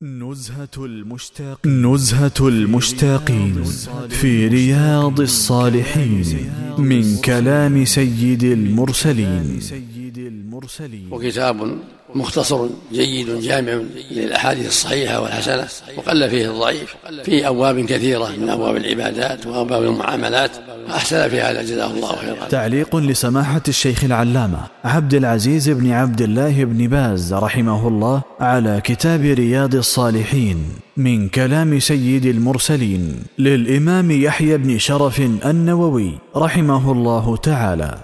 نزهة المشتاقين في رياض الصالحين من كلام سيد المرسلين. وكتاب مختصر جيد جامع للأحاديث الصحيحة والحسنة، وقل فيه الضعيف، في أبواب كثيرة من أبواب العبادات وأبواب المعاملات، أحسن في هذا جزاه الله خيرا. تعليق لسماحة الشيخ العلامة عبد العزيز بن عبد الله بن باز رحمه الله على كتاب رياض الصالحين من كلام سيد المرسلين للإمام يحيى بن شرف النووي رحمه الله تعالى.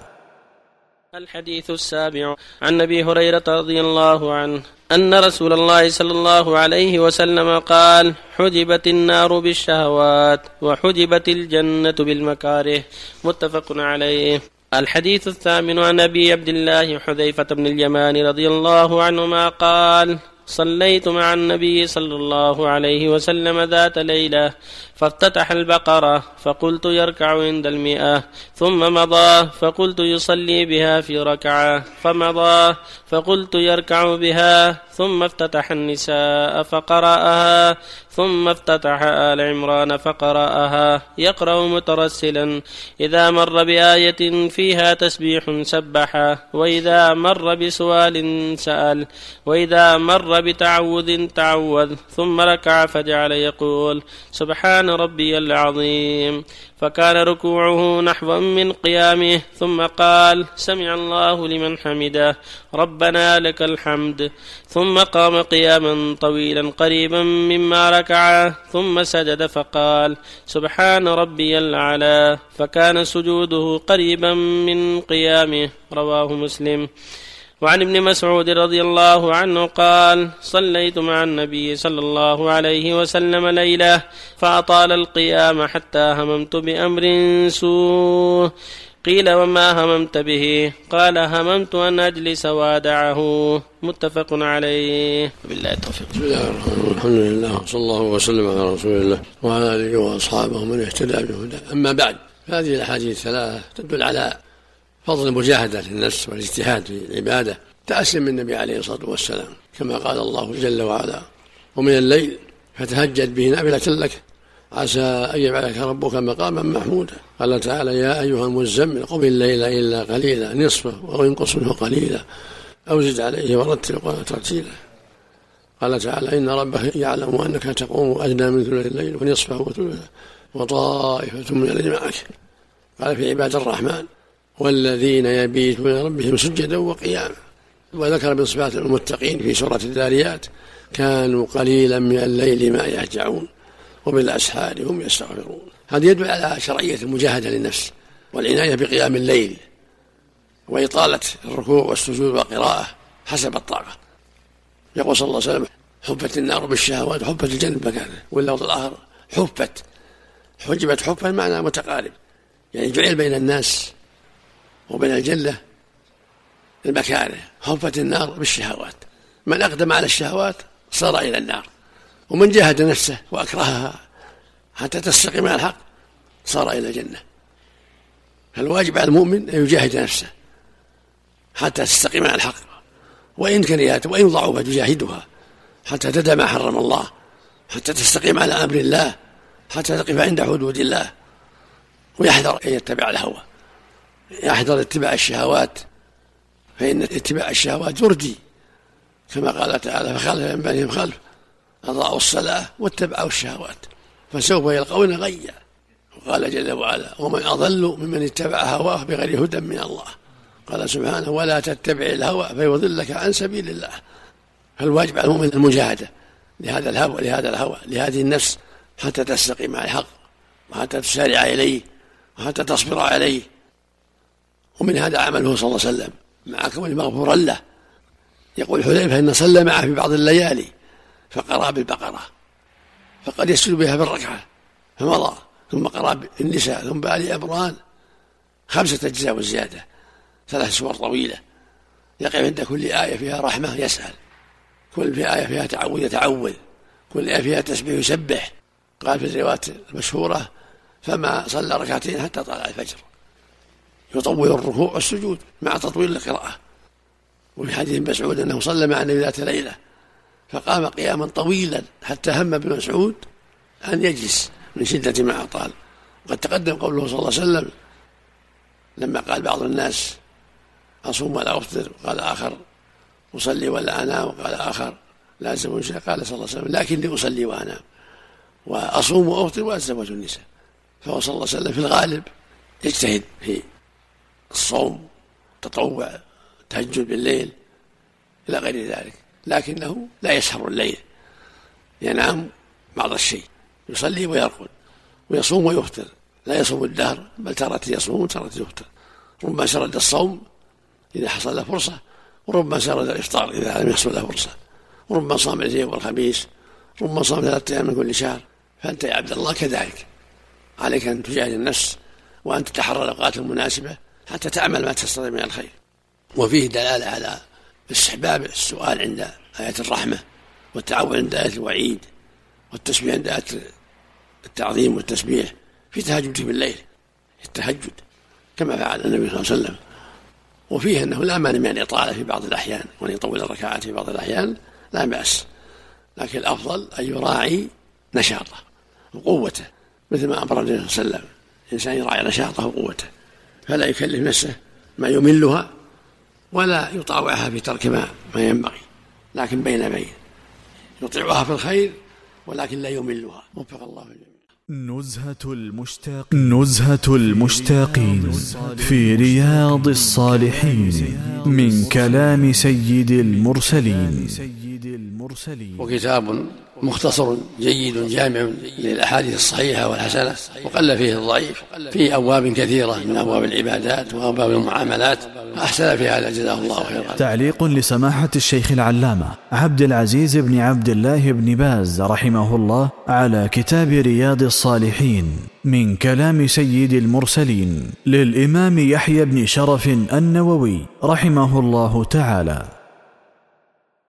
الحديث السابع عن أبي هريرة رضي الله عنه أن رسول الله صلى الله عليه وسلم قال: حجبت النار بالشهوات وحجبت الجنة بالمكاره، متفق عليه. الحديث الثامن عن أبي عبد الله حذيفة بن اليمان رضي الله عنهما قال: صليت مع النبي صلى الله عليه وسلم ذات ليلة فافتتح البقرة فقلت يركع عند 100، ثم مضى فقلت يصلي بها في ركعة، فمضى فقلت يركع بها، ثم افتتح النساء فقرأها، ثم افتتح آل عمران فقرأها يقرأ مترسلا: إذا مر بآية فيها تسبيح سبح، وإذا مر بسؤال سأل، وإذا مر بتعوذ تعوذ، ثم ركع فجعل يقول: سبحان ربي العظيم، فكان ركوعه نحو من قيامه، ثم قال: سمع الله لمن حمده، ربنا لك الحمد، ثم قام قياما طويلا قريبا مما ركع، ثم سجد فقال: سبحان ربي الأعلى، فكان سجوده قريبا من قيامه، رواه مسلم. وعن ابن مسعود رضي الله عنه قال: صليت مع النبي صلى الله عليه وسلم ليلة فأطال القيام حتى هممت بأمر سوء. قيل: وما هممت به؟ قال: هممت أن أجلس وادعه، متفق عليه. بالله التوفيق. بسم الله الرحمن الرحيم، الحمد لله صلى الله وسلم على رسول الله وعلى آله وأصحابه من اهتدى بهداه. أما بعد، هذه الأحاديث الثلاث تدل على فضل المجاهدة للنفس والاجتهاد في العبادة، تأسم من النبي عليه الصلاة والسلام، كما قال الله جل وعلا: ومن الليل فتهجد به نافلة لك عسى أن يبعثك ربك مقاما محمودا. قال تعالى: يا أيها المزمل قم الليل إلا قليلا نصفه أو انقص منه قليلا أو زد عليه ورتل القرآن ترتيلا. قال تعالى: إن ربك يعلم أنك تقوم أدنى من ثلث الليل ونصفه وثلثه وطائفة من الذين معك. قال في عباد الرحمن: والذين يبيتون لربهم سجدا وقياما. وذكر من صفات المتقين في سورة الذاريات: كانوا قليلا من الليل ما يهجعون وبالأسحار هم يستغفرون. هذا يدل على شرعية المجاهدة للنفس والعناية بقيام الليل وإطالة الركوع والسجود والقراءة حسب الطاقة. يقول صلى الله عليه وسلم: حفت النار بالشهوات وحفت الجنة بمكانه. واللفظ الآخر حفت، حجبت حفا معنى متقارب، يعني جعل بين الناس وبين الجنة المكاره. حفت النار بالشهوات، من أقدم على الشهوات صار إلى النار، ومن جاهد نفسه وأكرهها حتى تستقيم على الحق صار إلى الجنة. فالواجب على المؤمن أن يجاهد نفسه حتى تستقيم على الحق، وإن كرهت وإن ضعفت يجاهدها حتى تدع ما حرم الله، حتى تستقيم على أمر الله، حتى تقف عند حدود الله، ويحذر أن يتبع الهوى، يحذر اتباع الشهوات، فإن اتباع الشهوات يردي، كما قال تعالى: فخلف من بعدهم خلف أضاعوا الصلاة واتبعوا الشهوات فسوف يلقون غيا. وقال جل وعلا: ومن أضل ممن اتبع هواه بغير هدى من الله. قال سبحانه: ولا تتبع الهوى فيضلك عن سبيل الله. فالواجب على المؤمن المجاهدة لهذا الهوى لهذه النفس حتى تستقيم على الحق، وحتى تسارع إليه، وحتى تصبر عليه. ومن هذا عمله صلى الله عليه وسلم مع كونه مغفورا له. يقول حذيفة: إن صلى معه في بعض الليالي فقرأ بالبقرة، فقد يسجد بها في الركعة، فمضى ثم قرأ بالنساء، ثم بآل عمران 5 أجزاء وزيادة، 3 سور طويلة. يقف عند كل آية فيها رحمة يسأل، كل في آية فيها تعوذ يتعوذ، كل آية فيها تسبيح يسبح. قال في الروايات المشهورة: فما صلى ركعتين حتى طلع الفجر، يطول الركوع والسجود مع تطويل القراءة. وفي حديث مسعود أنه صلى مع النبي ذات ليلة فقام قياما طويلا حتى هم ابن مسعود أن يجلس من شدة ما أطال. وقد تقدم قوله صلى الله عليه وسلم لما قال بعض الناس أصوم ولا أفطر، وقال آخر أصلي ولا أنام، وقال آخر لا أتزوج النساء، قال صلى الله عليه وسلم لكني أصلي وأنام وأصوم وأفطر وأتزوج النساء. فهو صلى الله عليه وسلم في الغالب يجتهد في الصوم، تطوع، تهجد بالليل إلى غير ذلك، لكنه لا يسهر الليل، ينام بعض الشيء، يصلي ويرقد ويصوم ويفطر، لا يصوم الدهر بل تارة يصوم وتارة يفطر. ربما سرد الصوم إذا حصل له فرصة، وربما سرد الإفطار إذا لم يحصل له فرصة، وربما صام الاثنين والخميس، ربما صام 3 أيام من كل شهر. فأنت يا عبد الله كذلك، عليك أن تجاهد النفس وأن تتحرى الأوقات المناسبة حتى تعمل ما تستطيع من الخير. وفيه دلالة على استحباب السؤال عند آية الرحمة، والتعوذ عند آية الوعيد، والتسبيح عند آية التعظيم والتسبيح في تهجد بالليل، التهجد كما فعل النبي صلى الله عليه وسلم. وفيه أنه لا مانع من الإطالة في بعض الأحيان، وأن يطول الركعات في بعض الأحيان لا بأس، لكن الأفضل أن يراعي نشاطه وقوته، مثل ما أمر النبي صلى الله عليه وسلم الإنسان يراعي نشاطه وقوته، فلا يكلف نفسه ما يملها ولا يطاوعها في ترك ما ينبغي، لكن بين يطيعها في الخير ولكن لا يملها. وفق الله الجميع. نزهة المشتاقين في رياض الصالحين من كلام سيد المرسلين. وكتاب مختصر جيد جامع للأحاديث الصحيحة والحسنة، وقل فيه الضعيف، في أبواب كثيرة من أبواب العبادات وأبواب المعاملات، أحسن في هذا جزاه الله خيرا. تعليق لسماحة الشيخ العلامة عبد العزيز بن عبد الله بن باز رحمه الله على كتاب رياض الصالحين من كلام سيد المرسلين للإمام يحيى بن شرف النووي رحمه الله تعالى.